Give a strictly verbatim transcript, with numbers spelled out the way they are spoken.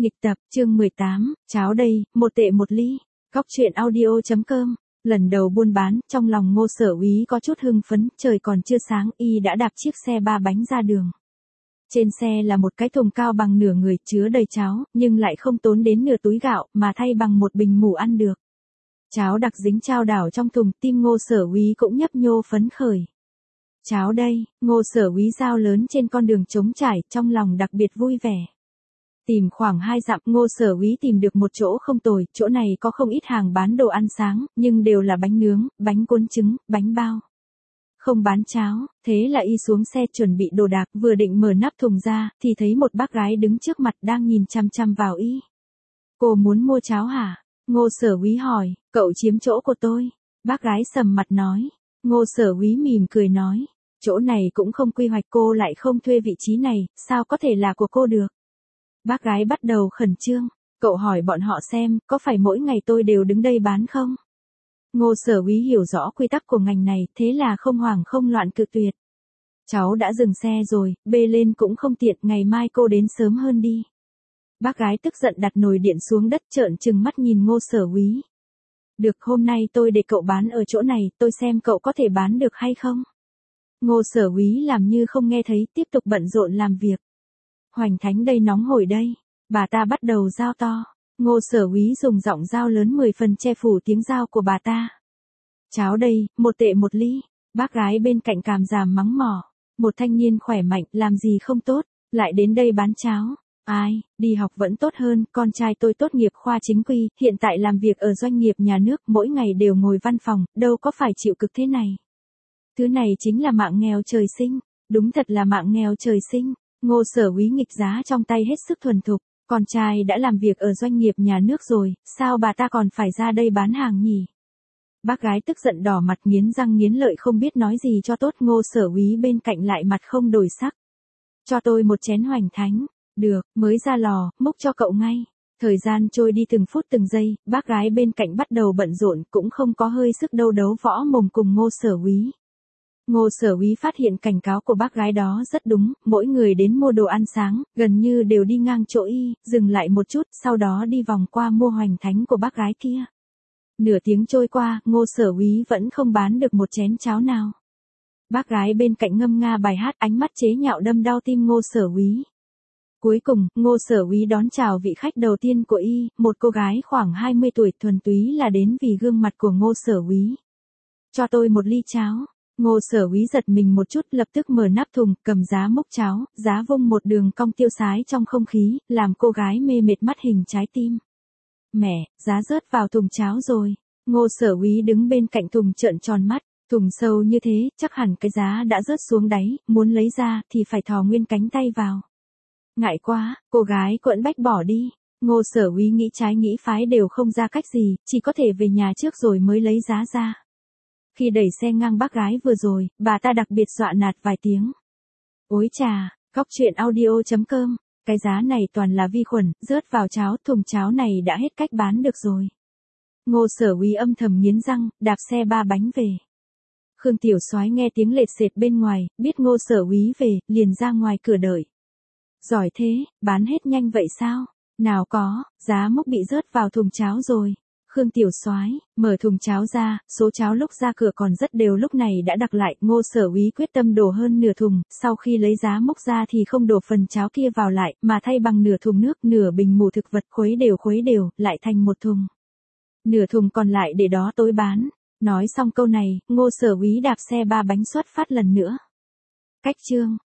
Nghịch tập, chương mười tám, cháo đây, một tệ một ly. Cóc truyện audio chấm com. Lần đầu buôn bán, trong lòng Ngô Sở Úy có chút hưng phấn, trời còn chưa sáng, y đã đạp chiếc xe ba bánh ra đường. Trên xe là một cái thùng cao bằng nửa người, chứa đầy cháo, nhưng lại không tốn đến nửa túi gạo, mà thay bằng một bình mủ ăn được. Cháo đặc dính chao đảo trong thùng, tim Ngô Sở Úy cũng nhấp nhô phấn khởi. Cháo đây, Ngô Sở Úy giao lớn trên con đường trống trải, trong lòng đặc biệt vui vẻ. Tìm khoảng hai dặm, Ngô Sở Úy tìm được một chỗ không tồi, chỗ này có không ít hàng bán đồ ăn sáng, nhưng đều là bánh nướng, bánh cuốn trứng, bánh bao. Không bán cháo, thế là y xuống xe chuẩn bị đồ đạc, vừa định mở nắp thùng ra, thì thấy một bác gái đứng trước mặt đang nhìn chăm chăm vào y. Cô muốn mua cháo hả? Ngô Sở Úy hỏi, cậu chiếm chỗ của tôi. Bác gái sầm mặt nói. Ngô Sở Úy mỉm cười nói, chỗ này cũng không quy hoạch, cô lại không thuê vị trí này, sao có thể là của cô được? Bác gái bắt đầu khẩn trương, cậu hỏi bọn họ xem, có phải mỗi ngày tôi đều đứng đây bán không? Ngô Sở Úy hiểu rõ quy tắc của ngành này, thế là không hoảng không loạn cự tuyệt. Cháu đã dừng xe rồi, bê lên cũng không tiện, ngày mai cô đến sớm hơn đi. Bác gái tức giận đặt nồi điện xuống đất, trợn trừng mắt nhìn Ngô Sở Úy. Được, hôm nay tôi để cậu bán ở chỗ này, tôi xem cậu có thể bán được hay không? Ngô Sở Úy làm như không nghe thấy, tiếp tục bận rộn làm việc. Hoành Thánh đây, nóng hổi đây. Bà ta bắt đầu giao to. Ngô Sở Úy dùng giọng giao lớn mười phần che phủ tiếng giao của bà ta. Cháo đây, một tệ một ly. Bác gái bên cạnh càm ràm mắng mỏ. Một thanh niên khỏe mạnh, làm gì không tốt, lại đến đây bán cháo. Ai, đi học vẫn tốt hơn, con trai tôi tốt nghiệp khoa chính quy, hiện tại làm việc ở doanh nghiệp nhà nước, mỗi ngày đều ngồi văn phòng, đâu có phải chịu cực thế này. Thứ này chính là mạng nghèo trời sinh, đúng thật là mạng nghèo trời sinh. Ngô Sở Úy nghịch giá trong tay hết sức thuần thục, con trai đã làm việc ở doanh nghiệp nhà nước rồi, sao bà ta còn phải ra đây bán hàng nhỉ? Bác gái tức giận đỏ mặt nghiến răng nghiến lợi không biết nói gì cho tốt. Ngô Sở Úy bên cạnh lại mặt không đổi sắc. Cho tôi một chén Hoành Thánh. Được, mới ra lò, múc cho cậu ngay. Thời gian trôi đi từng phút từng giây, bác gái bên cạnh bắt đầu bận rộn, cũng không có hơi sức đâu đấu võ mồm cùng Ngô Sở Úy. Ngô Sở Úy phát hiện cảnh cáo của bác gái đó rất đúng, mỗi người đến mua đồ ăn sáng, gần như đều đi ngang chỗ y, dừng lại một chút, sau đó đi vòng qua mua Hoành Thánh của bác gái kia. Nửa tiếng trôi qua, Ngô Sở Úy vẫn không bán được một chén cháo nào. Bác gái bên cạnh ngâm nga bài hát, ánh mắt chế nhạo đâm đau tim Ngô Sở Úy. Cuối cùng, Ngô Sở Úy đón chào vị khách đầu tiên của y, một cô gái khoảng hai mươi tuổi, thuần túy là đến vì gương mặt của Ngô Sở Úy. Cho tôi một ly cháo. Ngô Sở Úy giật mình một chút, lập tức mở nắp thùng, cầm giá múc cháo, giá vung một đường cong tiêu sái trong không khí, làm cô gái mê mệt mắt hình trái tim. Mẹ, giá rớt vào thùng cháo rồi. Ngô Sở Úy đứng bên cạnh thùng trợn tròn mắt, thùng sâu như thế, chắc hẳn cái giá đã rớt xuống đáy, muốn lấy ra thì phải thò nguyên cánh tay vào. Ngại quá, cô gái quẫn bách bỏ đi. Ngô Sở Úy nghĩ trái nghĩ phái đều không ra cách gì, chỉ có thể về nhà trước rồi mới lấy giá ra. Khi đẩy xe ngang bác gái vừa rồi, bà ta đặc biệt dọa nạt vài tiếng. Ối chà, cóc truyện audio chấm com, cái giá này toàn là vi khuẩn, rớt vào cháo, thùng cháo này đã hết cách bán được rồi. Ngô Sở Úy âm thầm nghiến răng, đạp xe ba bánh về. Khương Tiểu Soái nghe tiếng lệt sệt bên ngoài, biết Ngô Sở Úy về, liền ra ngoài cửa đợi. Giỏi thế, bán hết nhanh vậy sao? Nào có, giá mốc bị rớt vào thùng cháo rồi. Khương Tiểu Soái mở thùng cháo ra, số cháo lúc ra cửa còn rất đều, lúc này đã đặc lại. Ngô Sở Úy quyết tâm đổ hơn nửa thùng, sau khi lấy giá mốc ra thì không đổ phần cháo kia vào lại, mà thay bằng nửa thùng nước, nửa bình mù thực vật, khuấy đều khuấy đều, lại thành một thùng. Nửa thùng còn lại để đó tối bán. Nói xong câu này, Ngô Sở Úy đạp xe ba bánh xuất phát lần nữa. Cách chương